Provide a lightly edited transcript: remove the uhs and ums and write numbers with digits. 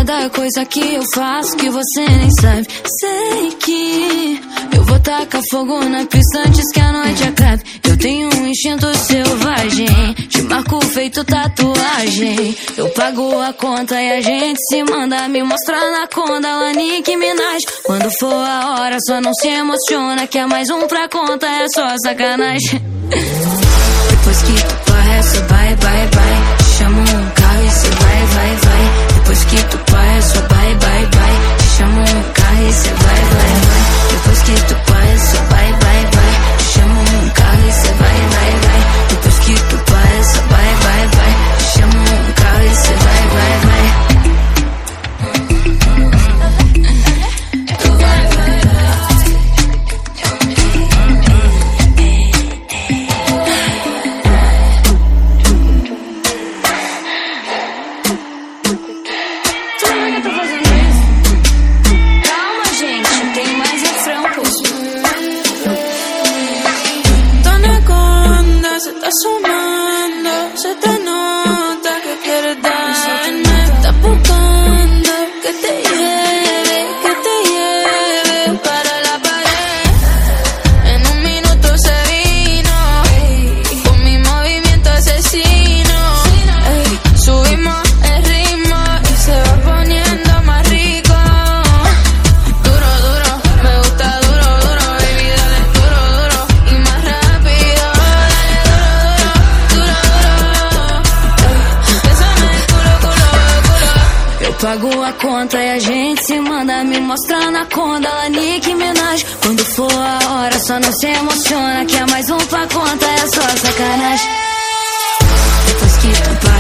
cada coisa que eu faço que você nem sabe. Sei que eu vou tacar fogo na pista antes que a noite acabe. Eu tenho um instinto selvagem, te marco feito tatuagem. Eu pago a conta e a gente se manda, me mostrar na conta, lá Nicki Minaj. Quando for a hora só não se emociona, que é mais um pra conta, é só sacanagem. Depois que tu parece, bye, bye, bye. Te chamo um carro e cê vai, vai, vai. Depois que tu parece, bye, bye, bye. Te chamo um carro e cê vai, vai, vai. Depois que tu parece, bye, bye, bye. Te chamo um carro e cê vai, vai, vai. Depois que tu parece, bye, bye, bye. Te chamo um carro e cê vai, vai, vai. Está sumando, se te nota que quieres darme. Estás buscando que te lleve para la pared. En un minuto se vino, con mi movimiento asesino. Ey, subimos el ritmo y se va poniendo más rico. Duro, duro, me gusta duro, duro, baby, dale duro, duro y más rápido. Pago a conta e a gente se manda, me mostrar na conta, lá Nicki Minaj. Quando for a hora só não se emociona, que é mais um pra conta, é só sacanagem. Depois que tu